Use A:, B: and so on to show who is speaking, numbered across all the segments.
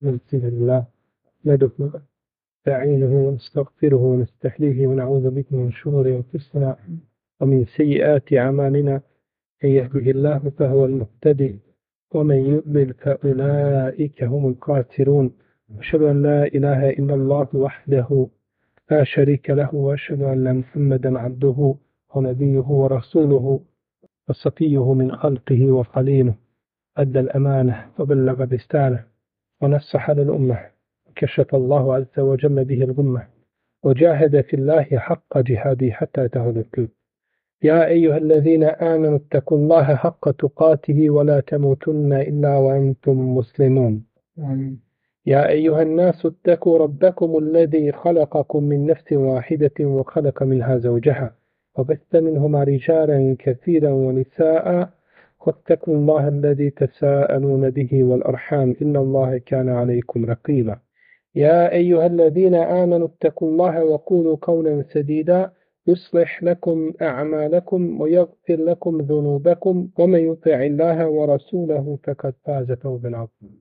A: نستغفر الله نستعينه ونستغفره ونستحليه ونعوذ به من شرور أنفسنا ومن سيئات أعمالنا. من يهده الله فهو المهتدي ومن يضلل فأولئك هم الخاسرون. أشهد أن لا إله إلا الله وحده لا شريك له وأشهد أن محمدا عبده ونبيه ورسوله وصفيه من خلقه وخليله. أدى الأمانة وبلغ الرسالة ونصح للأمة كشف الله عز وجل به الغمة وجاهد في الله حق جهاده حتى أتاه اليقين. يا أيها الذين آمنوا اتقوا الله حق تقاته ولا تموتن إلا وأنتم مسلمون. يا أيها الناس اتقوا ربكم الذي خلقكم من نفس واحدة وخلق منها زوجها وبث منهما رجالا كثيرا ونساء واتقوا الله الذي تساءلون به والأرحام إن الله كان عليكم رقيبا. يا أيها الذين آمنوا اتقوا الله وقولوا قولا سديدا يصلح لكم أعمالكم ويغفر لكم ذنوبكم ومن يطع الله ورسوله فقد فاز فوزا عظيما.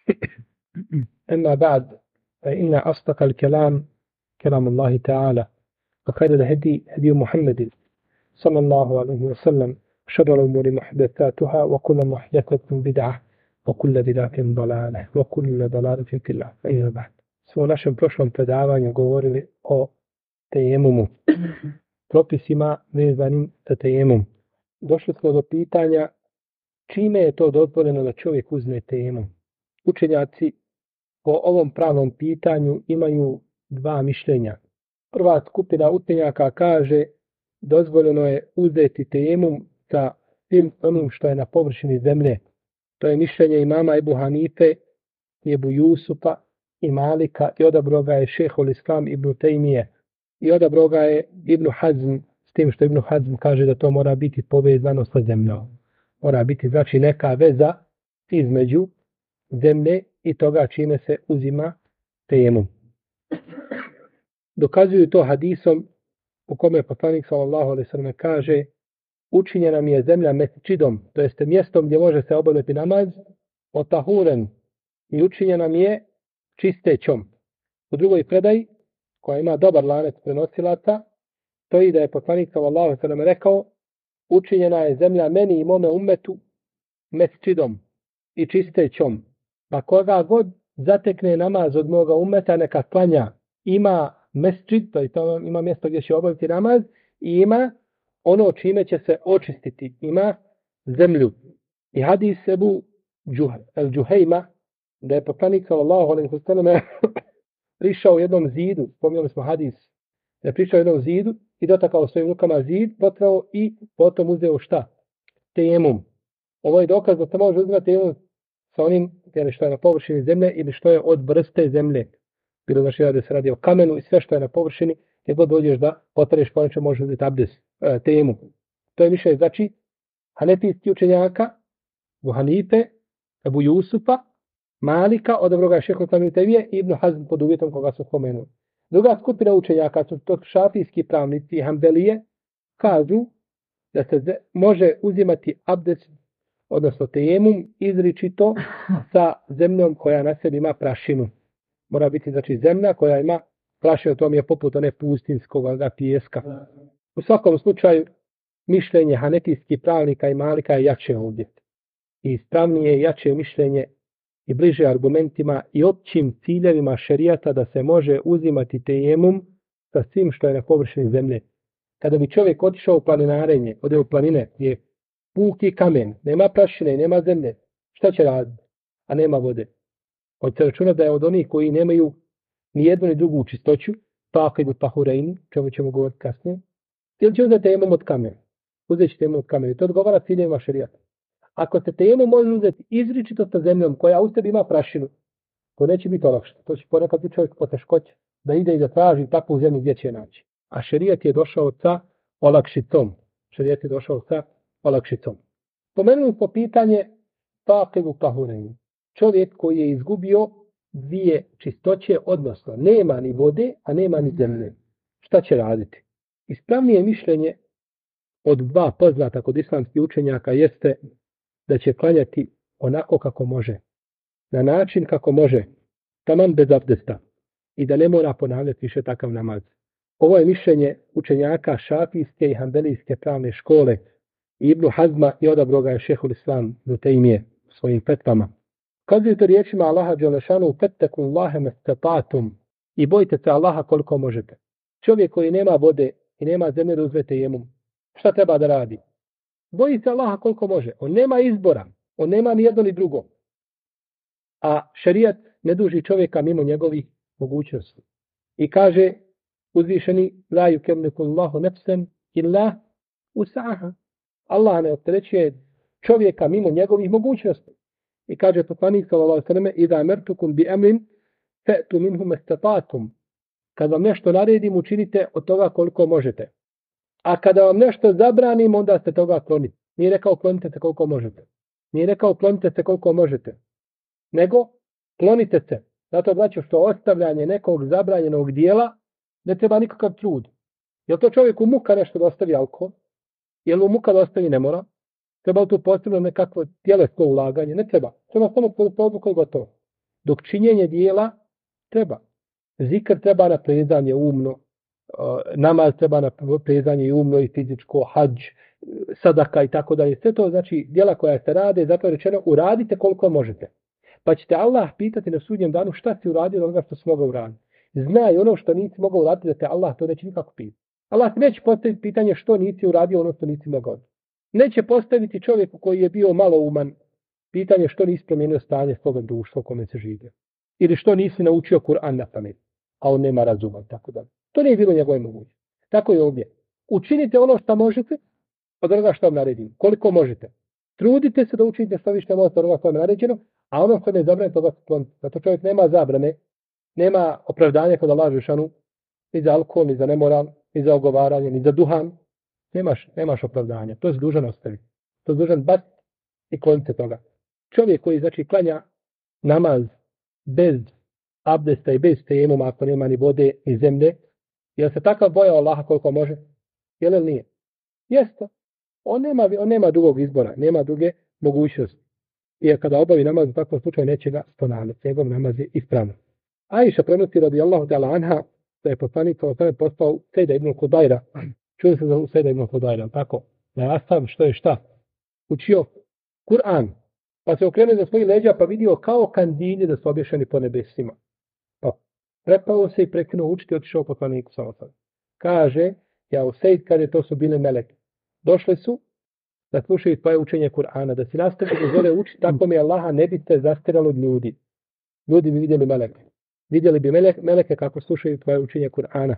A: أما بعد فإن أصدق الكلام كلام الله تعالى وخير الهدي هدي محمد صلى الله عليه وسلم وشر الأمور محدثاتها وكل محدثة بدعة وكل بدعة ضلالة وكل ضلالة في الله. أيها بعد smo u našem prošlom predavanju govorili o tejemumu, propisima vezanim za tejemum. Došli smo do pitanja čime je to dozvoljeno da čovjek uzme tejemum. Učenjaci po ovom pravnom pitanju imaju dva mišljenja. Prva skupina učenjaka kaže dozvoljeno je uzeti tejemum sa svim onim što je na površini zemlje. To je mišljenje imama Ebu Hanife, Ebu Jusufa i Malika i odabro ga je Šejhul Islam Ibn Tejmije i odabro ga je Ibn Hazm, s tim što Ibn Hazm kaže da to mora biti povezano sa zemljom. Mora biti znači neka veza između zemlje i toga čime se uzima tejemum. Dokazuju to hadisom u kome poslanik sallallahu alejhi ve sellem kaže učinjena mi je zemlja mesdžidom, to jeste mjestom gdje može se obavljati namaz, otahuren, i učinjena mi je čistećom. U drugoj predaji, koja ima dobar lanac prenosilaca, stoji da je poslanik sallallahu alejhi ve sellem rekao učinjena je zemlja meni i mome ummetu mesdžidom i čistećom. Pa koga god zatekne namaz od moga ummeta neka klanja. Ima mesdžid, to je to, ima mjesto gdje će obaviti namaz i ima ono čime će se očistiti. Ima zemlju. I hadis Ebu Džuhejma, da je poslanik sallallahu alejhi ve sellem prišao u jednom zidu, spomenuli smo hadis, da je prišao u jednom zidu i dotakao svojim rukama zid, potrao i potom uzeo šta? Tejemum. Ovo je dokaz da se može uzeti tejemum sa onim što je na površini zemlje ili što je od vrste zemlje. Bilo znači da se radi o kamenu i sve što je na površini, gdje god dođeš da potreš po nečemu može uzeti abdes, tejemum. To je mišljenje znači hanefijskih učenjaka, Ebu Hanife, Ebu Jusufa, Malika, odabro ga je Šejhul Islam Ibn Tejmije i Ibn Hazm pod uvjetom koga su spomenuli. Druga skupina učenjaka su to šafijski pravnici i Hanbelije, kažu da se može uzimati abdest, odnosno tejemum, izričito sa zemljom koja na sebi ima prašinu. Mora biti znači zemlja koja ima prašinu, to mi je poput one pustinskog pijeska. U svakom slučaju mišljenje hanefijskih pravnika i Malika je jače ovdje. I ispravnije je jače mišljenje i bliže argumentima i općim ciljevima šerijata da se može uzimati tejemum sa svim što je na površini zemlje. Kada bi čovjek otišao u planinarenje, ode u planine gdje je puki kamen, nema prašine, nema zemlje, šta će raditi? A nema vode. Hoće se računati da je od onih koji nemaju ni jednu ni drugu čistoću, taqidu tahurejni, čemu ćemo govoriti kasnije, ili će uzeti tejemum od kamena. Uzet će tejemum od kamena. I to odgovara ciljevima šerijata. Ako se tejemum može uzeti izričito sa zemljom koja u sebi ima prašinu, to neće biti olakšano. To će ponekad biti čovjek poteškoće da ide i da traži takvu zemlju gdje će naći. A šerijat je došao sa olakšicom. Šerijat je došao sa olakšicom. Pomenuli smo pitanje taqidu tahurejni. Čovjek koji je izgubio dvije čistoće, odnosno nema ni vode, a nema ni zemlje. Šta će raditi? Ispravnije mišljenje od dva poznata kod islamskih učenjaka jeste da će klanjati onako kako može. Na način kako može. taman bez abdesta i da ne mora ponavljati više takav namaz. Ovo je mišljenje učenjaka šafijske i hanbelijske pravne škole Ibnu Hazma i odabrao ga je šehhul Islam Ibn Tejmije svojim fetvama. Kazujete riječima Allaha dželešanu fettakullaha mastata'tum i bojite se Allaha koliko možete. Čovjek koji nema vode i nema zemlje da uzme tejemum, šta treba da radi? Boji se Allaha koliko može. On nema izbora. On nema ni jedno ni drugo. A šerijat ne duži čovjeka mimo njegovih mogućnosti. I kaže uzvišeni la yukellifu Allahu nafsan illa wus'aha. Allah ne opterećuje čovjeka mimo njegovih mogućnosti. I kaže poslanik sallallahu alejhi ve selleme idha amartukum bi amrin fa'tu minhu mastata'tum. Kad vam nešto naredim, učinite od toga koliko možete. A kada vam nešto zabranim, onda ste toga klonite. Nije rekao klonite se koliko možete. Nije rekao klonite se koliko možete. Nego klonite se. Zato znači što ostavljanje nekog zabranjenog dijela ne treba nikakav trud. Je to čovjeku muka nešto da ostavi alkohol? Je li mu muka da ostavi ne mora? Treba li tu posebno nekakvo tjelesno ulaganje? Ne treba. Treba samo odluku i gotovo. Dok činjenje dijela treba. Zikr treba na prezanje umno. Namaz treba na prezanje i umno i fizičko, hadž, sadaka i tako dalje. Sve to znači dijela koja se rade, zato je rečeno uradite koliko možete. Pa ćete Allah pitati na sudnjem danu šta si uradio od onoga što si mogao uraditi. Znaj ono što nisi mogao uraditi da te Allah to neće nikako pitati. Allah ti neće postaviti pitanje što nisi uradio ono što nisi mogao. Neće postaviti čovjeku koji je bio malo uman pitanje što nisi promijenio stanje svoga društva u kome se žive. Ili što nisi naučio Kur'an na pamet, a on nema razuma. Tako da. To nije bilo njegove mogućnosti. Tako je ovdje. Učinite ono što možete od onoga što vam naredim. Koliko možete. Trudite se da učinite što više možete od onoga što vam je naređeno, a ono što ne je zabranjeno, toga se klonite. Zato čovjek nema zabrane, nema opravdanja kod Allaha dželešanu ni za alkohol, ni za nemoral, ni za ogovaranje, ni za duhan. Nemaš opravdanja. To je dužan ostaviti. To je dužan baciti i klonite toga. Čovjek koji znači klanja namaz bez abdesta i bez tejemuma, ako nema ni vode ni zemlje, jel se takav bojao Allaha koliko može? Jel ili nije? Jeste. On nema drugog izbora, nema druge mogućnosti. Jer kada obavi namaz u takvom slučaju neće ga ponavljati. Njegov namaz je ispravno. Ajša prenosi radijallahu ta'ala anha da je poslanik postao Sejda ibn Hudajra. Čuli se za Sejda ibn Hudajra, tako? Da je Asab što je šta? Učio Kur'an. Pa se okrenuo za svojih leđa pa vidio kao kandili da su obješeni po nebesima. Pa prepao se i prekinuo učiti i otišao poslaniku sallallahu. Kaže, ja u Sejd, kaže, to su bile meleke. Došle su da slušaju tvoje učenje Kur'ana, da si nastavili da žele učiti, tako mi Allaha ne bi te zastiralo od ljudi. Ljudi bi vidjeli meleke. Vidjeli bi meleke kako slušaju tvoje učenje Kur'ana.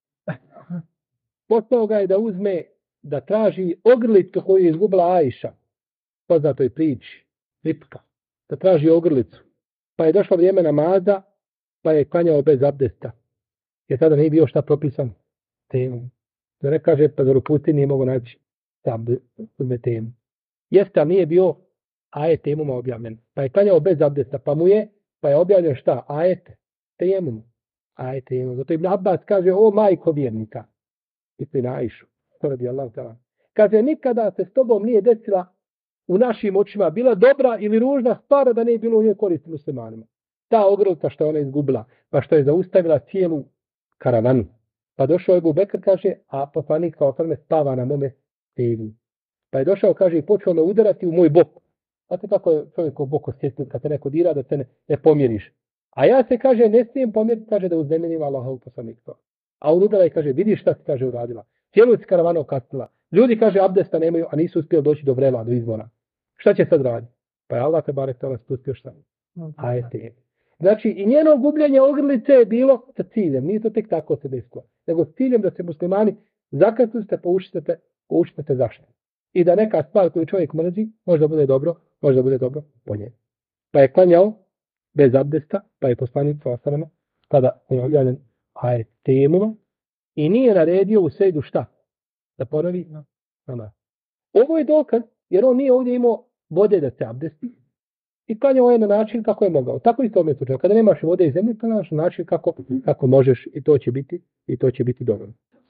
A: Poslao ga je da uzme, da traži ogrlicu koju je izgubila Ajša. Poznatoj priči. Ripka. Da traži ogrlicu. Pa je došlo vrijeme namaza, pa je klanjao bez abdesta. Jer tada nije bio šta propisan temu. Da ne kaže, pa da rupusti nije mogo naći uzme temu. Jeste, ali nije bio ajet temuma objavljen. Pa je klanjao bez abdesta, pa je objavljen šta? Ajet temum. Ajet temum. Zato Ibn Abbas kaže, o majko vjernika. Misli na Ajšu. Kaže, nikada se s tobom nije desila u našim očima bila dobra ili ružna stvar da ne je bilo u njoj koristi muslimanima. Ta ogrlica što je ona izgubila, pa što je zaustavila cijelu karavanu. Pa došao je Ebu Bekr, kaže, a poslanik kao tome spava na mome tebi. Pa je došao, kaže, i počeo me udarati u moj bok. Znate kako je čovjek u bok osjetio kad te neko dira da se ne pomjeriš. A ja se, kaže, ne smijem pomjeriti, kaže, da uznemirim Allahovu poslanika. A on udara i kaže, vidiš šta si, kaže, uradila. Cijelu si karavanu okastila. Ljudi, kaže, abdesta nemaju, a nisu uspjeli doći do vrela, do izvora. Šta će sad raditi? Pa je Allah te barek tala spustio šta? Ajete. Znači, i njeno gubljenje ogrlice je bilo sa ciljem. Nije to tek tako se desilo. Nego s ciljem da se muslimani zakasnite, poučite zašto. I da neka stvar koju čovjek mrzi, možda bude dobro po njemu. Pa je klanjao bez abdesta, pa je poslanik sallallahu kada je objavljen ajet temuma i nije naredio u sejdu šta? Da ponovi? Ovo je dokaz, jer on nije ovdje imao vode da se abdesti i klanjao je na način kako je mogao. Tako i to je slučaj. Kada nemaš vode i zemlje, klanjaš na način kako možeš i to će biti dobro.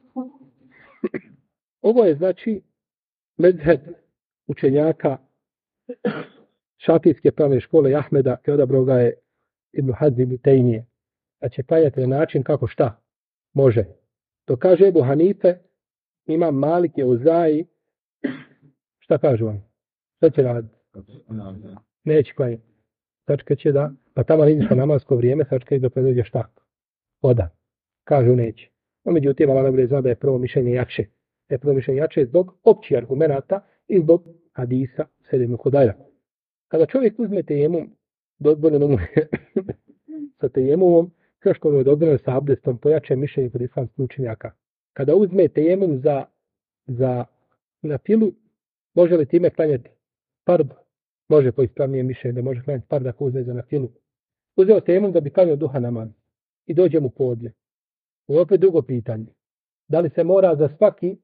A: Ovo je znači mezheb učenjaka šafijske pravne škole Ahmeda i odabrao ga je Ibn Hazm ibn Tejmije, da će klanjati na način kako šta može. To kaže Ebu Hanife, Imam Malik je Uzaji, šta kažu vam? Šta će raditi? Neće klanjati. Sačkat će da, pa tamo iziš na namasko vrijeme, sačkat dok ne dođe šta? Voda. Kažu neće. No, međutim, Allah najbolje zna da je prvo mišljenje jače. Da je prvo mišljenje jače zbog općih argumenata i zbog hadisa Sedem Hudajra. Kada čovjek uzme tejemum, dozvoljeno mu je sa tejemumom, sve što mu je dozvoljeno sa abdestom, pojače mišljenje kod islamskih učenjaka. Kada uzme tejemum za na filu, može li time klanjati fard? Može po ispravnijem mišljenju da može klanjati fard ako uzme za na filu. Uzeo tejemum da bi klanjao duha namaz i dođe mu podne. U opet drugo pitanje. Da li se mora za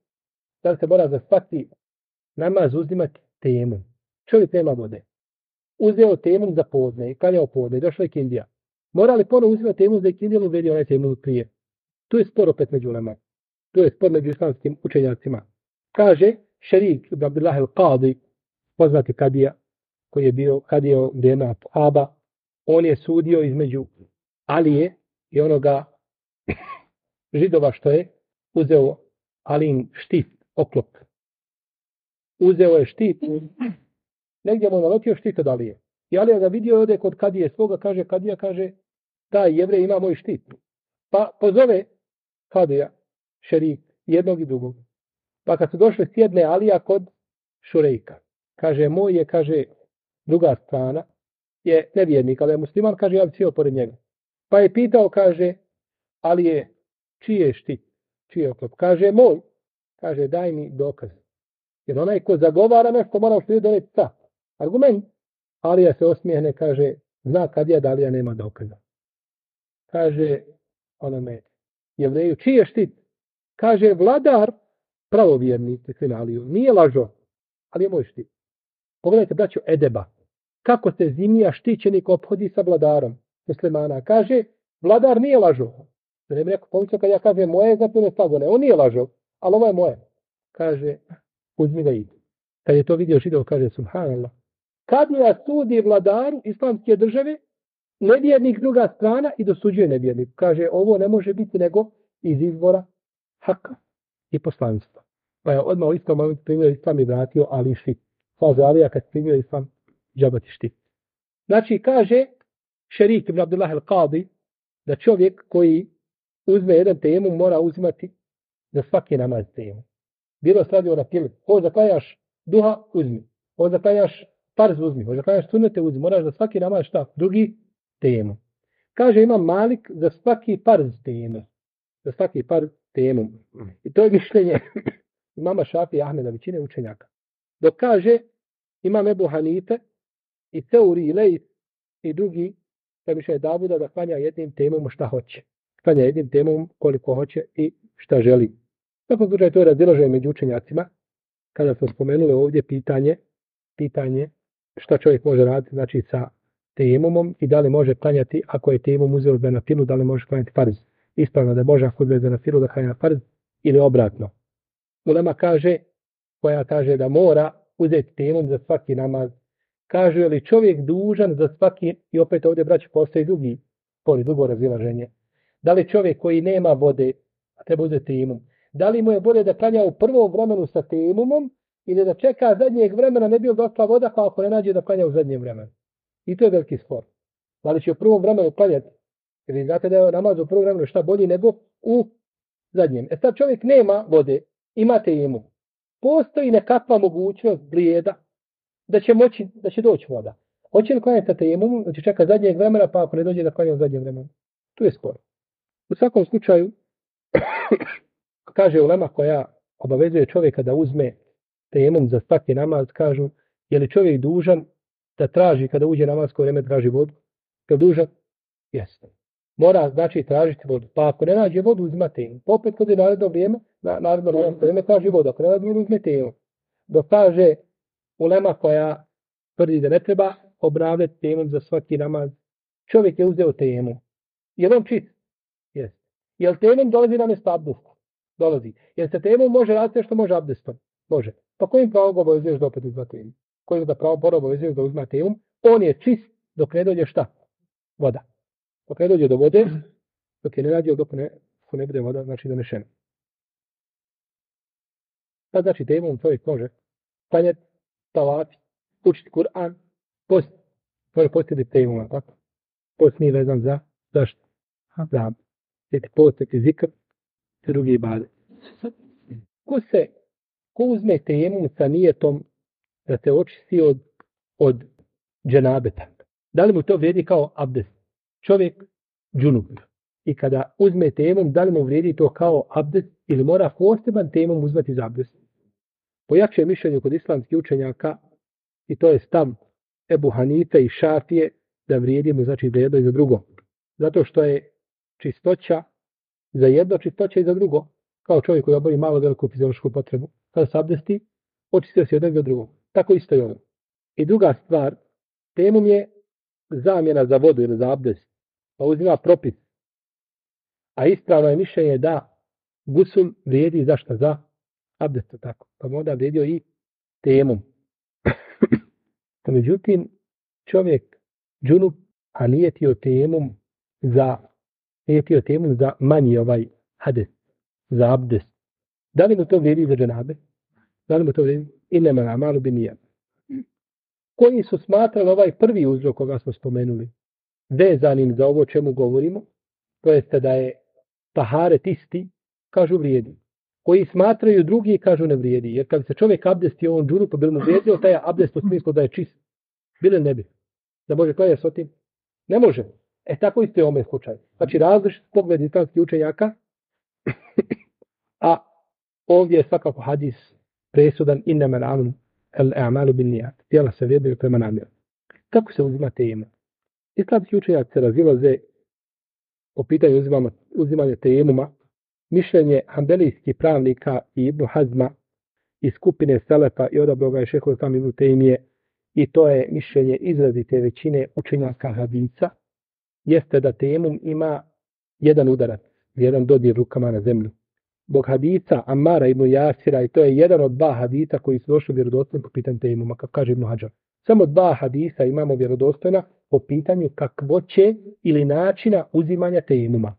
A: svaki namaz uzimati tejemum? Čovjek nema vode. Uzeo tejemum za podne i klanjao podne i došla je kindija. Mora li ponovo uzimati tejemum za kindiju ili uvedio onaj tejemum prije? Tu je spor opet među ulema. Tu je spor među islamskim učenjacima. Kaže Šerik ibn Abdullah al-Qadi, poznati kadija, koji je bio kadija u vrijeme Aba, on je sudio između Alije i onoga Židova što je uzeo Alijin štit, oklop. Uzeo je štit, negdje mu nalotio štit od Alije. I Alija ga vidio ode kod kadije svoga, kaže, kadija kaže, taj jevrej ima moj štit. Pa pozove kadija, Šerik, jednog i drugog. Pa kad su došli sjedne Alija kod Šurejka. Kaže, moj je, kaže, druga strana je nevjernik, ali je musliman, kaže, ja bi sjeo pored njega. Pa je pitao, kaže, ali je čiji je štit, čiji je oklop? Kaže, moj. Kaže, daj mi dokaz. Jer onaj ko zagovara nešto mora što je doneti sa. Argument. Alija se osmijehne, kaže, zna kad je da Alija nema dokaza. Kaže, onome, jevreju, čiji je štit? Kaže, vladar, pravovjerni, mislim Aliju, nije lažo, ali je moj štit. Pogledajte, braćo, edeba. Kako se zimija štićenik ophodi sa vladarom muslimana? Kaže, vladar nije lažo. Da ne bi rekao, pomislio kad ja kažem moje, zato ne slagone. On nije lažo, ali ovo je moje. Kaže, uzmi ga ide. Kad je to vidio Židov, kaže, subhanallah. Kad ja sudi vladaru islamske države, nevjernik druga strana i dosuđuje nevjernik. Kaže, ovo ne može biti nego iz izvora haka i poslanstva. Pa je odmah u istom momentu primio islam i vratio Ali štit. Kaže Alija kad primio islam, džabati štit. Znači, kaže Šerik ibn Abdullah al-Qadi da čovjek koji uzme jedan tejemum mora uzimati za svaki namaz tejemum. Bilo se radi o napilu. Ovo zaklanjaš duha, uzmi. Ovo zaklanjaš farz, uzmi. Ovo zaklanjaš sunnete, uzmi. Moraš za svaki namaz šta? Drugi tejemum. Kaže Imam Malik za svaki farz tejemum. Za svaki farz tejemum. I to je mišljenje imama Šafija i Ahmeda, većine učenjaka. Dok kaže Imam Ebu Hanife i Teuri i Lejt i drugi, da mišljenje Davuda da klanja jednim tejemumom šta hoće. Klanja jednim tejemumom koliko hoće i šta želi. Tako slučaj to je razilaženje među učenjacima. Kada smo spomenuli ovdje pitanje šta čovjek može raditi znači sa tejemumom i da li može klanjati ako je tejemum uzeo na filu, da li može klanjati farz. Ispravno da može ako uzeo na filu da klanja farz ili obratno. Ulema koja kaže da mora uzeti tejemum za svaki namaz. Kaže li čovjek dužan za svaki, i opet ovdje braći postoji drugo razilaženje. Da li čovjek koji nema vode, a treba uzeti tejemum, da li mu je bolje da klanja u prvom vremenu sa tejemumom ili da čeka zadnjeg vremena ne bi došla voda pa ako ne nađe da klanja u zadnjem vremenu. I to je veliki spor. Da li će u prvom vremenu klanjati? Jer vi znate da je namaz u prvom vremenu šta bolji nego u zadnjem. Sad čovjek nema vode, ima tejemum. Postoji nekakva mogućnost blijeda da će doći voda. Hoće li klanjati sa tejemumom, da će čeka zadnjeg vremena pa ako ne dođe da klanja u zadnjem vremenu. Tu je spor. U svakom slučaju kaže ulema koja obavezuje čovjeka da uzme tejemum za svaki namaz, kažu, je li čovjek dužan da traži kada uđe namazsko vrijeme traži vodu? Je li dužan? Jeste. Mora znači tražiti vodu. Pa ako ne nađe vodu, uzima tejemum. Opet kod je naredno vrijeme traži vodu. Ako ne nađe vodu, uzme tejemum. Dok kaže ulema koja tvrdi da ne treba obnavljati tejemum za svaki namaz, čovjek je uzeo tejemum. Je li on čist? Jeste. Je li tejemum dolazi na mjesto abdesta? Dolazi. Jer se tejemum može raditi što može abdestom? Može. Pa kojim pravom ga obavezuješ da opet uzma tejemum? Kojim da pravo obavezuješ da uzma tejemum? On je čist dok ne dođe šta? Voda. Dok ne dođe do vode, dok je ne nađe, dok ne bude voda, znači donešena. Pa znači tejemom čovjek može klanjati, tavati, učiti Kur'an, post, može postiti tejemom, tako? Post nije vezan za zašto? Za postiti zikr i drugi ibadet. Ko uzme tejemom sa nijetom da se očisti od dženabeta? Da li mu to vrijedi kao abdest? Čovjek džunup. I kada uzme tejemom, da li mu vrijedi to kao abdest ili mora poseban tejemom uzmati za abdest? Po jačem mišljenju kod islamskih učenjaka, i to je stav Ebu Hanife i Šafije, da vrijedi mu znači za jedno i za drugo. Zato što je čistoća za jedno, čistoća i za drugo. Kao čovjek koji obavi malo veliku fiziološku potrebu. Kada se abdesti, očistio se jednog za drugog. Tako isto je ovo. I druga stvar, tejemum je zamjena za vodu ili za abdest. Pa uzima propis. A ispravno je mišljenje da gusul vrijedi zašto? Za abdest, tako. Pa onda vrijedio i tejemum. Međutim, čovjek džunup, a nije tio tejemum za manji hades, za abdest. Da li mu to vrijedi za dženabe? Da li mu to vrijedi? Inema amalu binijat. Koji su smatrali ovaj prvi uzrok koga smo spomenuli, vezanim za ovo čemu govorimo, to jeste da je taharet isti, kažu vrijedi. Koji smatraju drugi, kažu ne vrijedi. Jer kad se čovjek abdesti ovom džunupu, bil mu vrijedio taj abdest u smislu da je čist. Bile ne bi. Da može klanjati s otim? Ne može. Tako isto je u ovom slučaju. Znači različit pogled islamskih učenjaka, a ovdje je svakako hadis presudan innamal a'malu binnijat. Djela se vrednuju prema namjeru. Kako se uzima tejemum? Islamski učenjaci se razilaze o pitanju uzimanja tejemuma. Mišljenje hanbelijskih pravnika i Ibn Hazma iz skupine Selefa i odabrao ga je šejhul islam Ibn Tejmije, i to je mišljenje izrazite većine učenjaka hadisa, jeste da tejemum ima jedan udarac, jedan dodir rukama na zemlju. Zbog hadisa Amara ibn Jasira, i to je jedan od dva hadisa koji su došli vjerodostojni po pitanju tejemuma, kako kaže Ibn Hadžar. Samo dva hadisa imamo vjerodostojna po pitanju kakvoće ili načina uzimanja tejemuma.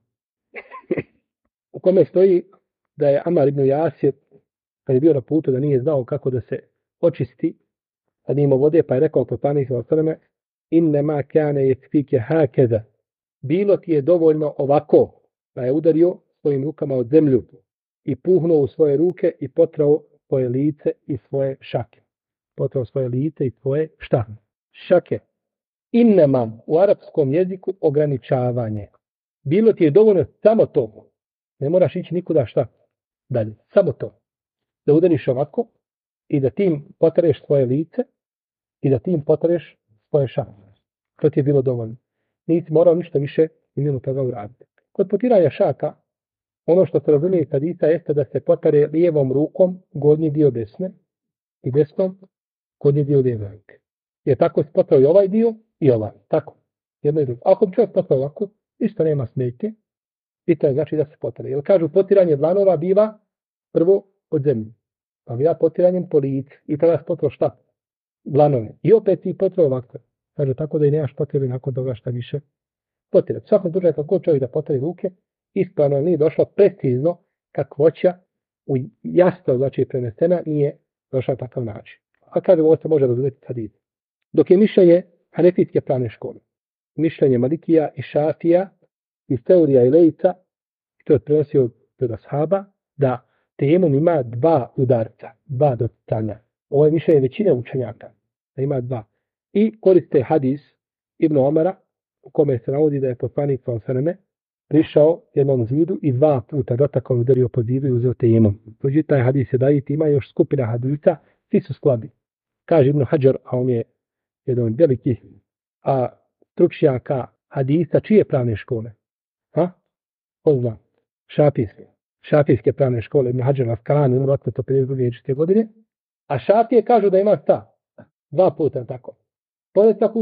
A: U kome stoji da je Amar ibn Jasir, kad je bio na putu da nije znao kako da se očisti, kad nije imao vode, pa je rekao poslanik sallallahu alejhi ve selleme: "Innema kana yakfike hakaza." Bilo ti je dovoljno ovako, da je udario svojim rukama od zemlju i puhnuo u svoje ruke i potrao svoje lice i svoje šake. Potrao svoje lice i svoje šta? Šake. Innema u arapskom jeziku ograničavanje. Bilo ti je dovoljno samo to. Ne moraš ići nikuda šta dalje. Samo to. Da udariš ovako i da tim potreš svoje lice i da tim potreš svoje šake. To ti je bilo dovoljno. Nisi morao ništa više i mimo toga uraditi. Kod potiranja šaka, ono što se razumije iz hadisa jeste da se potare lijevom rukom gornji dio desne i desnom gornji dio lijeve ruke. Jer tako se potrao i ovaj dio i ovaj. Tako. Jedno i drugo. Ako bi čovjek potrao ovako, isto nema smetnje. I to je znači da se potare. Jer kažu potiranje dlanova biva prvo od zemlje. Pa bi ja potiranjem po licu i tada se potrao šta? Dlanove. I opet i potrao ovako. Kaže tako da i nemaš potrebe nakon toga šta više potirati. Svakom slučaju kako čovjek da potari ruke, ispravno nije došlo precizno kakvoća u jasno znači prenesena, nije došla takav način. A kaže ovo se može razumjeti hadis. Dok je mišljenje hanefijske pravne škole, mišljenje Malikija i Šafija i Teorija i Lejca, to je prenosio od ashaba, da tejemum ima dva udarca, dva doticanja. Ovo je mišljenje većine učenjaka, da ima dva. I koriste hadis Ibn Omara, u kome se navodi da je poslanik sallallahu alejhi ve selleme prišao jednom zidu i dva puta dotakao i udario po zidu i uzeo tejemum. Međutim, taj hadis je dajit, ima još skupina hadisa, svi su slabi. Kaže Ibn Hadžar, a on je jedan od velikih stručnjaka hadisa, čije pravne škole? Ko zna? Šafijske pravne škole, Ibn Hadžar Askalani, umro 852. godine. A Šafije kažu da ima šta? Dva puta tako. Pored tako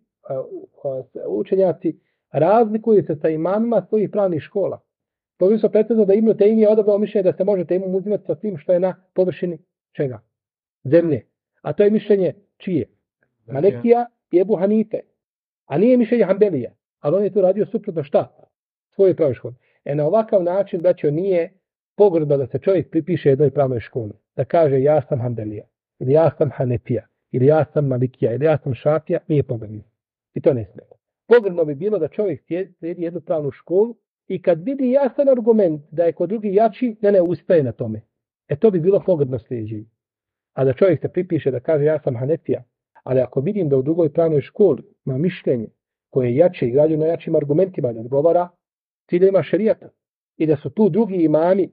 A: učenjaci razlikuju se sa imamima svojih pravnih škola. To su prethodno da Ibn Tejmije odabrao mišljenje da se može tejemum uzimati sa svim što je na površini čega? Zemlje. A to je mišljenje čije? Malikija i Ebu Hanife. A nije mišljenje Hanbelija. Ali on je to radio suprotno šta? Svoje pravoj školi. Na ovakav način, braćo, nije pogrdno da se čovjek pripiše jednoj pravnoj školi. Da kaže ja sam Hanbelija, ili ja sam Hanefija, ili ja sam Malikija, ili ja sam Šafija, nije pogrdno. I to ne smije. Pogrdno bi bilo da čovjek slijedi jednu pravnu školu i kad vidi jasan argument da je kod drugi jači, ne ustaje na tome. To bi bilo pogrdno slijeđenje. A da čovjek se pripiše da kaže ja sam Hanefija, ali ako vidim da u drugoj pravnoj školi ima mišljenje koje je jače i građu na jačim argumentima da odgovara ciljevima šerijata i da su tu drugi imami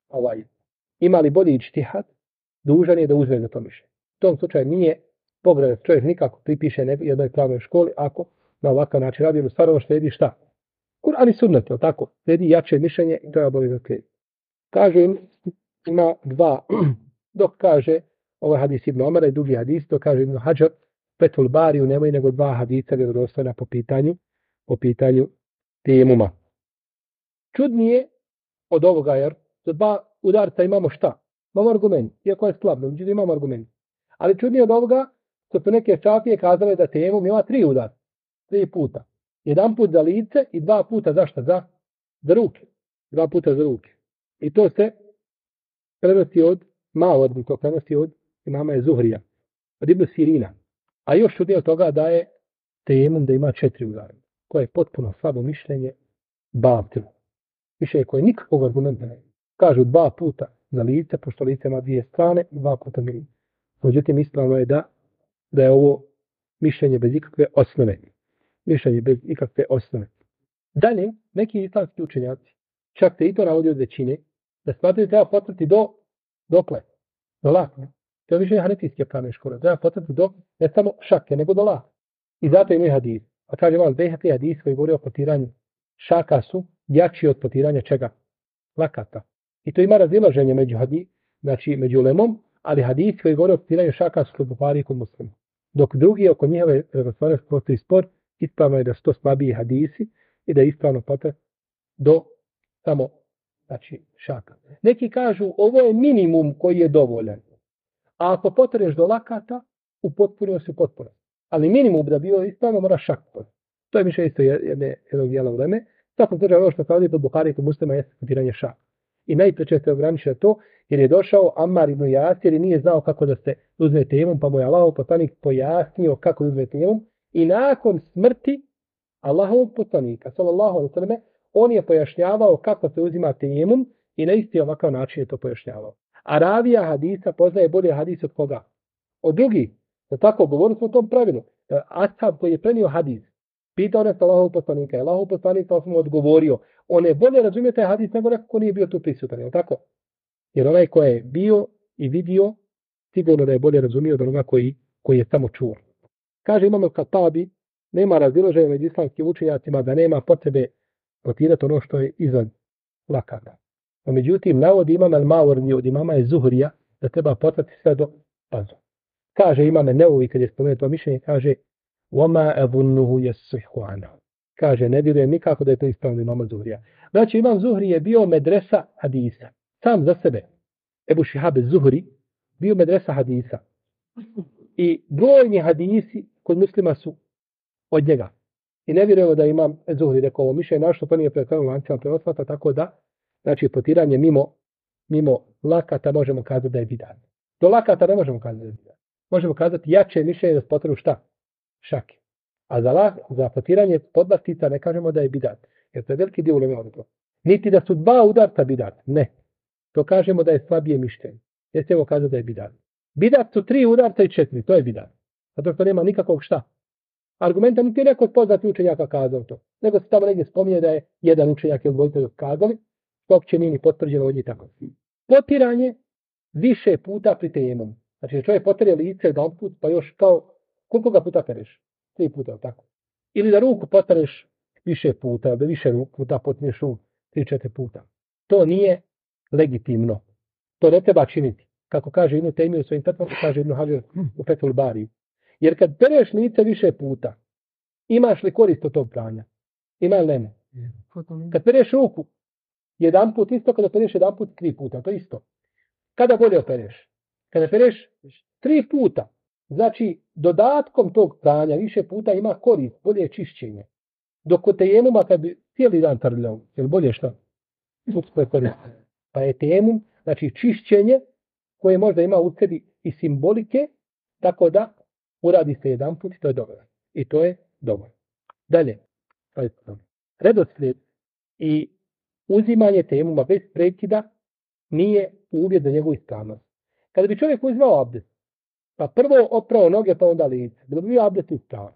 A: imali bolji ijtihad, dužan je da uzme za to mišljenje. U tom slučaju nije pogrešno da čovjek nikako pripiše jednoj pravnoj školi ako na ovakav način radi, ili stvarno slijedi šta? Kur'an i sunnet, tako? Slijedi jače mišljenje i to je obavezno slijedi. Kaže im, ima dva, dok kaže ovaj hadis Ibn Omara i drugi hadis, dok kaže Ibn Hadžar, Fethul Bariju nemoj nego dva hadisa vjerodostojna po pitanju tejemuma. Čudnije od ovoga, jer za dva udarca imamo šta? Imamo argument, iako je slabno, međutim imamo argument. Ali čudnije od ovoga, što su neke šafije kazale da tejemum ima 3 udarca, 3 puta. 1 put za lice i 2 puta za šta? Za ruke. 2 puta za ruke. I to se prenosi od Mawardi, to prenosi od imama Zuhrija, od Ibn Sirina. A još čudnije od toga da je tejemum da ima 4 udarca, koje je potpuno slabo mišljenje batil. Mišljenje koje nikakvog argumenta nema. Kažu 2 puta za lice, pošto lice ima 2 strane, 2 puta za lice. Međutim, ispravno je da je ovo mišljenje bez ikakve osnove. Mišljenje bez ikakve osnove. Dalje, neki islamski učenjaci, čak se i to navodi od većine, da smatraju treba potrati dokle? Do lakne. To je mišljenje hanefijske pravne škole. Treba potrati do, ne samo šake, nego do lakne. I zato imaju hadis. A kaže vam, Bejhaqi hadis koji govori o potiranju šaka su jači od potiranja čega? Lakata. I to ima razilaženje među ulemom, ali hadis koji govori o potiranju šaka su kod Buhari i kod Muslima. Dok drugi oko njihove vjerodostojnosti postoji spor, ispravno je da su to slabiji hadisi i da je ispravno potrati do samo šaka. Neki kažu ovo je minimum koji je dovoljan. A ako potreš do lakata, upotpunio se potpuno. Ali minimum da bio ispravno mora šak. To je više isto jednog dijela uleme. Tako slučaju ono što kaže kod Buhari i kod Muslima jeste potiranje šaka. I najpreče se ograničio to jer je došao Ammar ibn Jasir i nije znao kako da se uzme tejemum, pa mu je Allahov poslanik pojasnio kako uzme tejemum i nakon smrti Allahovog poslanika, sallallahu alejhi ve selleme, on je pojašnjavao kako se uzima tejemum i na isti ovakav način je to pojašnjavao. A ravija hadisa poznaje bolje hadis od koga? Od drugih. Da tako govorili smo o tom pravilu. Ashab koji je prenio hadis, pitao nas Allahovog poslanika, Allahov poslanik pa mu odgovorio, on je bolje razumio taj hadis nego neko ko nije bio tu prisutan, je tako? Jer onaj ko je bio i vidio, sigurno da je bolje razumio od onoga koji je samo čuo. Kaže imamo Katabi, nema razilaženja među islamskim učenjacima da nema potrebe potirati ono što je izvan lakata. No, međutim, navodi imam Al-Mawardi od imama Zuhrija da treba potrati sve do pazu. Kaže imame Nevovi kad je spomenuto mišljenje, kaže وَمَا أَظُنُّهُ يَسِّحُ عَنْهُ. Kaže, ne vjerujem nikako da je to ispravno imama Zuhrija. Znači, imam Zuhri je bio medresa hadisa. Sam za sebe. Ebu Šihab Zuhri bio medresa hadisa. I brojni hadisi kod muslima su od njega. I ne vjerujemo da imam Zuhri rekao ovo mišljenje, našto to nije predstavljeno lancima prenosvata, tako da, znači, potiranje mimo lakata možemo kazati da je bidat. Do lakata ne možemo kazati da je bidat. Možemo kazati jače mišljenje da spotrebu šta? Šake. A za potiranje podlastica ne kažemo da je bidat. Jer to je veliki dio uleme odgovor. Niti da su 2 udarca bidat. Ne. To kažemo da je slabije mišljenje. Ne smijemo kazati da je bidat. Bidat su 3 udarca i 4. To je bidat. Zato što nema nikakvog šta. Argumenta niti neko od poznatih učenjaka kazao to. Nego se tamo negdje spominje da je jedan učenjak ili dvojitelj kazali. Dok će nije ni potvrđeno od njih tako. Potiranje više puta pri tejemom. Znači čovjek potire lice jedan put pa još kao koliko ga puta pereš? 3 puta, tako. Ili da ruku potareš više puta, da više puta potneš ruku 3-4 puta. To nije legitimno. To ne treba činiti. Kako kaže Ibn Tejmije u svojim petvama, kaže Ibn Hadžar u Fethul Bariju. Jer kad pereš lice više puta, imaš li korist od tog pranja? Ima li ne? Kad pereš ruku, jedan put isto, kada pereš jedan put 3 puta, to isto. Kada bolje opereš? Kada pereš 3 puta, znači dodatkom tog pranja više puta ima korist, bolje čišćenje. Dok kod tejemuma kad bi cijeli dan trljao, je li bolje šta? Pa je tejemum, znači čišćenje koje možda ima u sebi i simbolike, tako da uradi se jedan put i to je dobro. I to je dobro. Dalje, redoslijed i uzimanje tejemuma bez prekida nije uvjet za njegovu ispravnost. Kada bi čovjek uzimao abdest, pa prvo oprao noge pa onda lice, bilo bi bio abdest ispravan.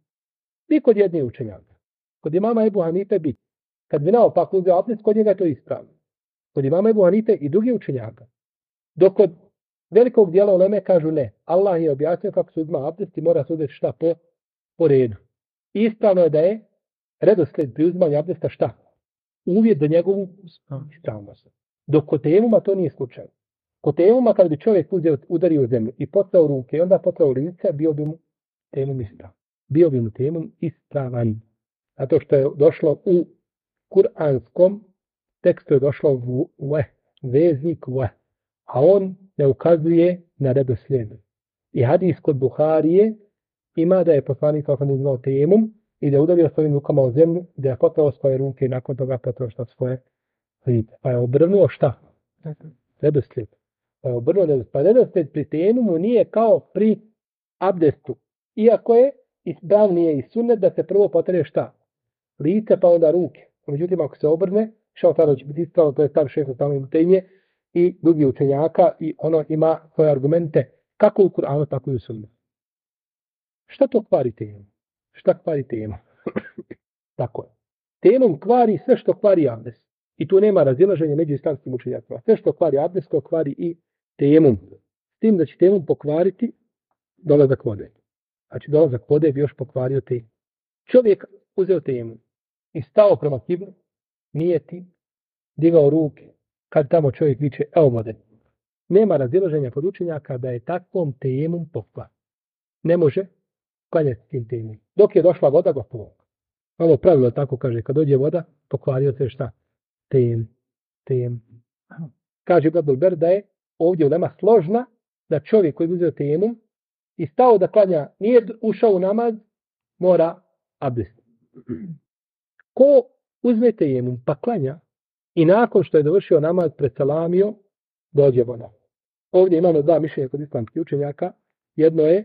A: I kod jedne učenjaka. Kod imama Ebu Hanife bi. Kad bi naopak uzeo abdest, kod njega je to ispravno. Kod imama Ebu Hanife i drugi učenjaka. Dok kod velikog dijela uleme kažu ne. Allah je objasnio kako se uzima abdest i mora se uzeti šta po redu. I ispravno je da je redoslijed pri uzimanju abdesta šta? Uvjet za njegovu ispravnost. Dok kod tejemuma to nije slučaj. Kod tejemuma kad bi čovjek udario u zemlju i potrao ruke i onda potrao lice, bio bi mu tejemum ispravan. Bio bi mu tejemum ispravan. Zato što je došlo u kuranskom tekstu je došlo veznik a on ne ukazuje na redoslijed. I hadis kod Buharije ima da je poslanik kako ne znao tejemum i da je udario svojim rukama u zemlju, da je potrao svoje ruke i nakon toga potrao šta svoje lice. Pa je obrnuo šta? Redoslijed. Pa je obrnuo redoslijed. Pa redoslijed pri tejemumu nije kao pri abdestu. Iako je ispravnije i sunnet da se prvo potre šta? Lice pa onda ruke. Međutim, ako se obrne, šao tada će biti ispravno, to je stav šeha tamo Tejmije i drugi učenjaka i ono ima svoje argumente kako u Kur'anu, tako i u sunnetu. Šta to kvari tejemum? Šta kvari tejemum? Tako je. Tejemum kvari sve što kvari abdest. I tu nema razilaženja među islamskim učenjacima. Sve što kvari abdest, to kvari i tejemum. S tim da će tejemum pokvariti dolazak vode. Znači dolazak vode bi još pokvario tejemum. Čovjek uzeo tejemum i stao prema kibli, nijeti, digao ruke, kad tamo čovjek viče, evo vode. Nema razilaženja kod učenjaka da je takvom tejemum pokvar. Ne može klanjati tim tejemum. Dok je došla voda, gotovo. Ovo pravilo tako kaže, kad dođe voda, pokvario se šta? Tejemum. Kaže Ibn Abdul Ber da je ovdje ulema složna da čovjek koji uzeo tejemum i stao da klanja, nije ušao u namaz, mora abdest. Ko uzme tejemum pa klanja i nakon što je dovršio namaz preselamio, dođe voda. Ovdje imamo dva mišljenja kod islamskih učenjaka. Jedno je,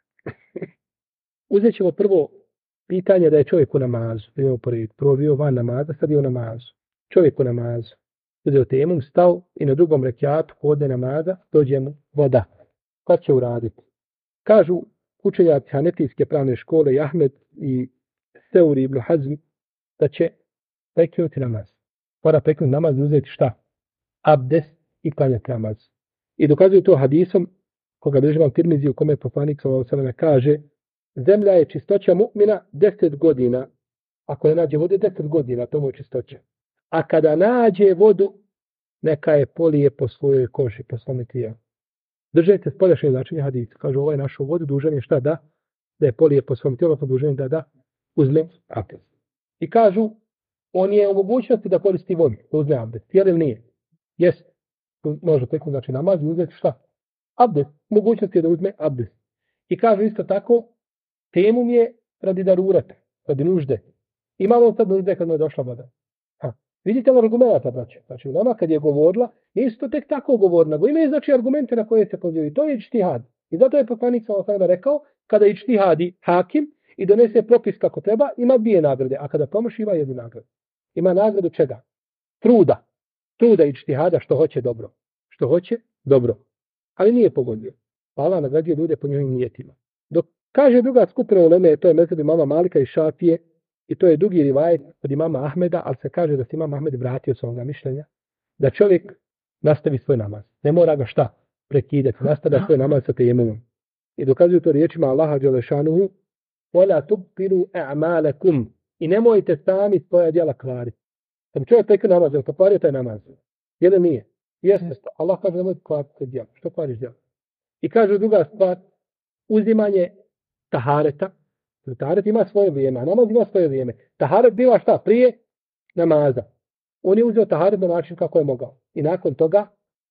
A: uzet ćemo prvo pitanje da je čovjek u namazu. Prvo bio van namaza, sad je u namazu. Čovjek u namazu. Uzeo tejemum, stao i na drugom rekiatu podne namaza dođe mu voda. Kad će uraditi? Kažu učenjaci Hanefijske pravne škole i Ahmed i Seuri ibn Hazm da će prekinuti namaz. Mora prekinuti namaz i uzeti šta? Abdest i klanjati namaz. I dokazuju to hadisom koga bilježi Imam Tirmizi u kome poslanik s.a.v. kaže zemlja je čistoća mu'mina 10 godina. Ako ne nađe vode 10 godina, to mu je čistoća. A kada nađe vodu, neka je polije po svojoj koži, po svome tijelu. Držajte spoljašnje značenje hadisa. Kaže, ovo je našo vodu, dužan je šta da je polije po svom tijelu, pa dužan je da uzme abdest. I kažu, on je u mogućnosti da koristi vodu, da uzme abdest. Jer ili nije? Jest. Može preko znači namaz i uzeti šta? Abdest. Mogućnost je da uzme abdest. I kažu isto tako, tejemum je radi darurata, radi nužde. Imamo sad nužde kad mu je došla voda. Vidite li argumenta, braće? Znači, nama kad je govorila, je isto tek tako govorila. Imaju znači argumente na koje se pozivaju. To je ičtihad. I zato je poslanik s.a.v. rekao, kada ičtihadi hakim i donese propis kako treba, ima 2 nagrade. A kada promaši, ima 1 nagradu. Ima nagradu čega? Truda. Truda ičtihada što hoće dobro. Što hoće dobro. Ali nije pogodio. Pa Allah nagrađuje ljude po njihovim nijetima. Dok kaže druga skupina uleme, to je mezheb imama Malika i Šafije, i to je drugi rivajet od imama Ahmeda, ali se kaže da se imam Ahmed vratio s ovoga mišljenja, da čovjek nastavi svoj namaz. Ne mora ga šta prekidati, nastavlja svoj namaz sa tejemumom. I dokazuju to riječima Allaha dželešanuhu, وَلَا تُبْطِلُوا أَعْمَالَكُمْ i nemojte sami svoja djela kvariti. Kad bi čovjek prekinuo namaz, je li pokvario taj namaz? Je li nije? Jeste. Allah kaže nemojte kvariti djela. Što kvariš djela? I kaže druga stvar, uzimanje tahareta. Taharet ima svoje vrijeme, a namaz ima svoje vrijeme. Taharet bila šta? Prije namaza. On je uzeo taharet na način kako je mogao. I nakon toga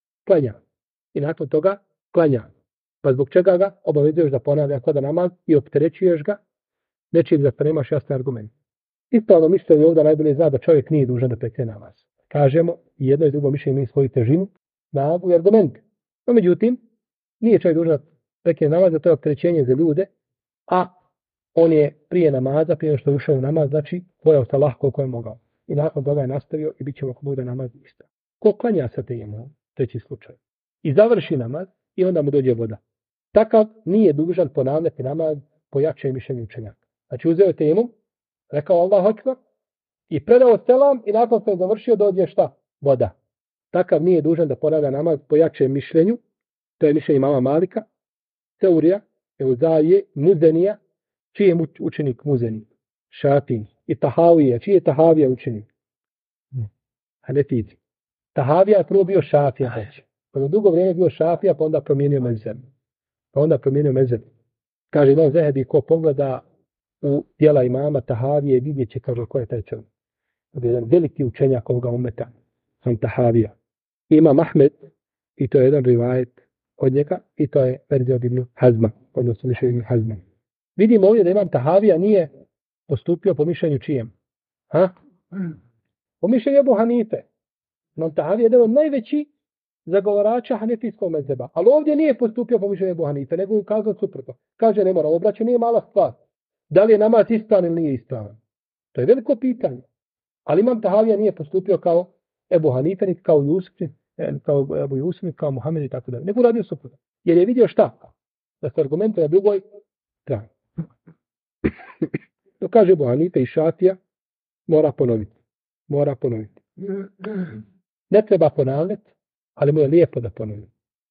A: klanja. Pa zbog čega ga obavezuješ da ponavlja kada namaz i opterećuješ ga nečim da nemaš jasne argumente. Ispravno mišljenje ovdje najbolje zna da čovjek nije dužan da prekine namaz. Kažemo, jedno i drugo mišljenje ima svoju težinu, snagu i argumente. No, međutim, nije čovjek dužan da prekine namaz, da to je opterećenje za ljude, a on je prije namaza, prije što je ušao u namaz, znači, bojao se lahko koliko je mogao. I nakon toga je nastavio i bit će ako bude namaz isto. Ko klanja sa tejemom, treći slučaj, i završi namaz i onda mu dođe voda. Takav nije dužan ponavljati namaz po jačem mišljenju učenjaka. Znači uzeo tejemom, rekao Allahu ekber i predao selam i nakon što je završio dođe šta? Voda. Takav nije dužan da ponavlja namaz po jačem mišljenju. To je mišljenje imama Malika, Seurija, Euzaije, Muzenija. Čiji je učenik Muzeni? Šafin. I Tahavija. Čiji je Tahavija učenik? Hanefici. Tahavija je prvo bio Šafija. Pa dugo vrijeme bio Šafija, pa onda promijenio mezheb. Kaže Imam Zehebi, ko pogleda u djela imama Tahavije, vidjet će, kaže, ko je taj čovjek. To je jedan veliki učenjak ovoga umeta. Sam Tahavija. Imam Ahmed, i to je jedan rivajet od njega, i to je verzija od Ibn Hazma, odnosno mišljenje Ibn Hazma. Vidimo ovdje da Imam Tahavija nije postupio po mišljenju čijem. Po mišljenju Ebu Hanife. Imam Tahavija je jedan od najveći zagovarača hanefijskog mezheba. Ali ovdje nije postupio po mišljenju Ebu Hanife, nego ukazao suprotno. Kaže, ne mora, obraću nije mala stvar. Da li je namaz ispravan ili nije ispravan? To je veliko pitanje. Ali Imam Tahavija nije postupio kao Ebu Hanife, niti kao Ebu Jusuf, kao Muhammed i tako dalje. Nego uradio suprotno. Jer je vidio šta? Da se argumente na drugoj strani. To kaže Ebu Hanife i Šafija, mora ponoviti. Ne treba ponavljati, ali mu je lijepo da ponovi.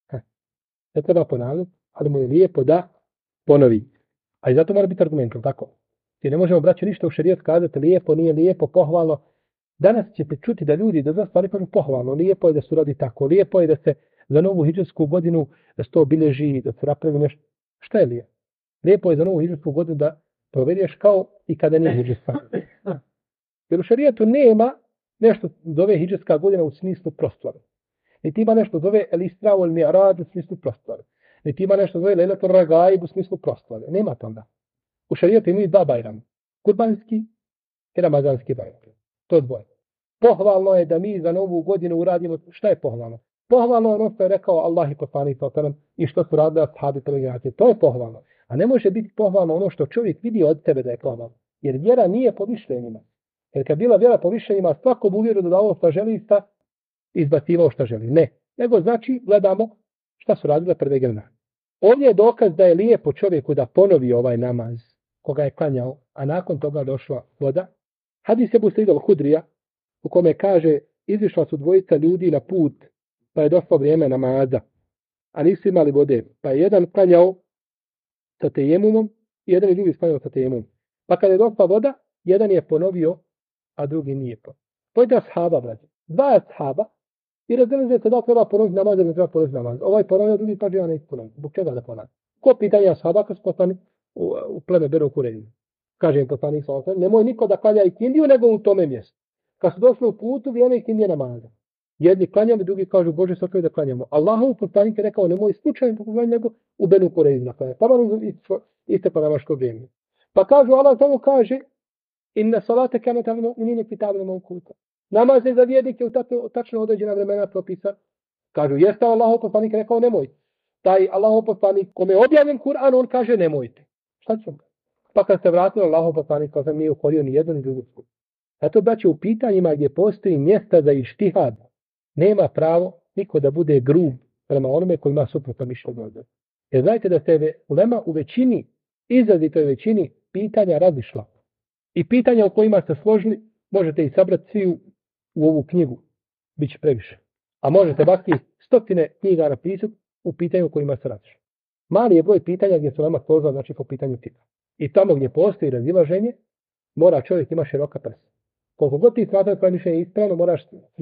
A: Ne treba ponavljati, ali mu je lijepo da ponovi. A i zato mora biti argument, tako? Ti ne možemo, braći, ništa u šerijat kazati lijepo, nije lijepo, pohvalno. Danas ćete čuti da ljudi da za stvari kažu pohvalno, lijepo je da se radi tako, lijepo je da se za novu hidžetsku godinu da se to obilježi, da se napravi nešto. Šta je lijepo? Lijepo je za novu hidžetsku godinu da provediš kao i kada nije hidžetska. Jer u šerijatu nema nešto zove hidžetska godina u smislu proslave. Niti ima nešto zove El Isra ili Mi'raj u smislu proslave. Niti ima nešto zove Lejletul Ragaib u smislu proslave. Nema to onda. U šerijatu imaju dva bajrama. Kurbanski i ramazanski bajram. To dvoje. Pohvalno je da mi za novu godinu uradimo. Šta je pohvalno? Pohvalno je ono što je rekao Allah i poslanik i što su radili ashabi prve generacije. To je pohvalno. A ne može biti pohvalno ono što čovjek vidi od sebe da je pohvalno. Jer vjera nije po mišljenjima. Jer kad bila vjera po mišljenjima, svakom uvjeru da ovo što želi izbacivao što želi. Ne. Nego znači gledamo šta su radile prve generacije. Ovdje je dokaz da je lijepo čovjeku da ponovi ovaj namaz koga je klanjao, a nakon toga došla voda. Hadis Ebu Sa'id al-Hudrija u kome kaže izišla su dvojica ljudi na put pa je došlo vrijeme namaza, a nisu imali vode. Pa je jedan klanjao sa tejemumom i jedan je drugi klanjao sa tejemumom. Pa kada je došla voda, jedan je ponovio, a drugi nije ponovio. Pojde ashaba, braći. Dva ashaba i razdelite se da treba ponoviti namaz ili ne treba ponoviti namaz. Ovaj ponovio, drugi kaže ja neću ponoviti. Zbog čega da ponoviti? Ko pitanje ashaba kad su poslani u pleme Benu Kureyni? Kaže im poslanik sallallahu alejhi ve sellem, nemoj niko da klanja ikindiju nego u tome mjestu. Kad su došli u putu, vrijeme ikindije namaza. Jedni klanjamo, drugi kažu Bože sačuvaj da klanjamo. Allahov poslanik je rekao nemoj slučajno poklanjati nego u Benu Kureyni klanjati. Pa malo isteklo namaško vrijeme. Pa kažu Allah samo kaže inna salate kanat alal mu'minina kitaban mawquta. Namaz je za vjernike u tačno određena vremena propisa. Kažu jeste Allahov poslanik rekao nemoj. Taj Allahov poslanik kome je objavljen Kur'an on kaže nemojte. Šta ćemo? Pa kad se vratilo Allahov poslanik kao sam nije ukorio ni jedno ni drugo. Zato braće u pitanjima gdje postoji mjesta za ištihad nema pravo niko da bude grub prema onome koji ima suprotno mišljenje. Jer znajte da se ulema u većini, izrazitoj većini pitanja razišla. I pitanja o kojima ste složili možete i sabrati svi u ovu knjigu. Biće previše. A možete baki stotine knjiga napisati u pitanju o kojima se razišli. Mali je broj pitanja gdje se ulema složila, znači po pitanju fika. I tamo gdje postoji razilaženje, mora čovjek ima široka prsa. Koliko god ti smatraš tvoje mišljenje ispravno, moraš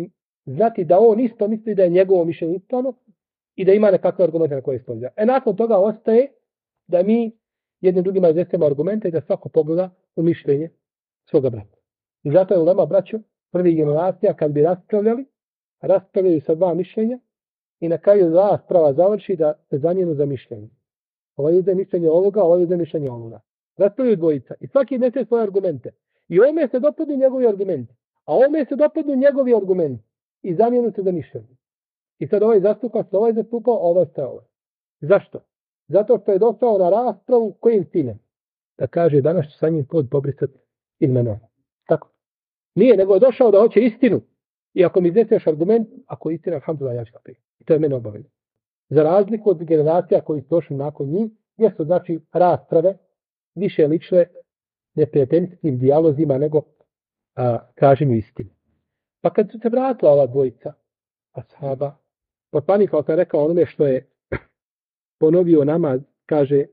A: znati da on isto misli da je njegovo mišljenje ispravno i da ima nekakve argumente na koje ispođa. Nakon toga ostaje da mi jednim drugima iznesemo argumente i da svako pogleda u mišljenje svoga brata. I zato je ulema, braćo, prvih generacija kad bi raspravljaju sa dva mišljenja i na kraju rasprava završi da se zamijenu za mišljenje. Ovo je mišljenje ovoga, ovo je mišljenje ovoga. Raspravljaju dvojica i svaki iznese svoje argumente. I ovome se dopadnu njegovi argumenti. A ovome se dopadnu njegovi argumenti. I zamijenu se za mišljenje. I sad ovaj zastupa se, ovaj zastupao, ovaj ste ovaj. Zašto? Zato što je došao na raspravu kojim ciljem? Da kaže danas ću sa njim pod pobrisati izmenom. Tako. Nije, nego je došao da hoće istinu. I ako mi izneseš argument, ako je istina, alhamdulillah, ja ću ga prihvatiti. I to je mene obavezno. Za razliku od generacija koji su došli nakon njih, gdje su znači rasprave više lične neprijateljskim dijalozima nego kaženju istine. Pa kad su se vratila ova dvojica ashaba, poslanik kao sam rekao onome što je ponovio namaz, kaže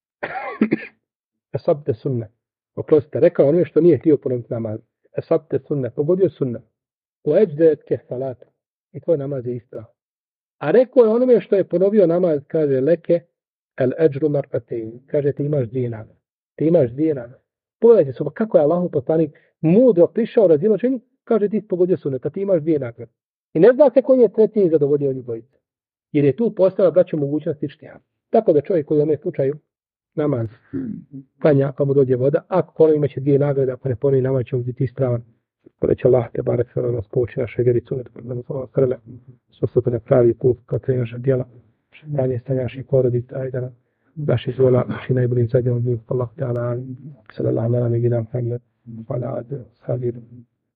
A: asabte sunne. Oprostite, rekao onome što nije htio ponoviti namaz. Asabte sunne, pogodio sunne. U eđdetke salata. I tvoj namaz je ispravo. A rekao je onome što je ponovio namaz, kaže leke el eđru mar'atein. Kaže ti imaš dvije nagrade. Ti imaš dvije nagrade. Pogledajte se, kako je Allahov poslanik mudro prišao razilaženju, kaže ti pogodio sunnet, a ti imaš dvije nagrade. I ne zna se koji je treći zadovoljio njih dvojice. Jer je tu postala braću mogućnost ištihada. Tako da čovjek koji u ovom slučaju namaz klanja pa mu dođe voda, ako ponovi imaće dvije nagrade, ako ne ponovi namaz će mu biti ispravan. Kada će Allah te barek sve nas pouči naše vjericu, da mu svoje srle, što ne pravi put kao te naše djela, dalje stanje naših porodica, ajde da naši zvola, naši najboljim zadnjom njih, Allah te ala, sallallahu ala, negidam, hamle, ala, sadir,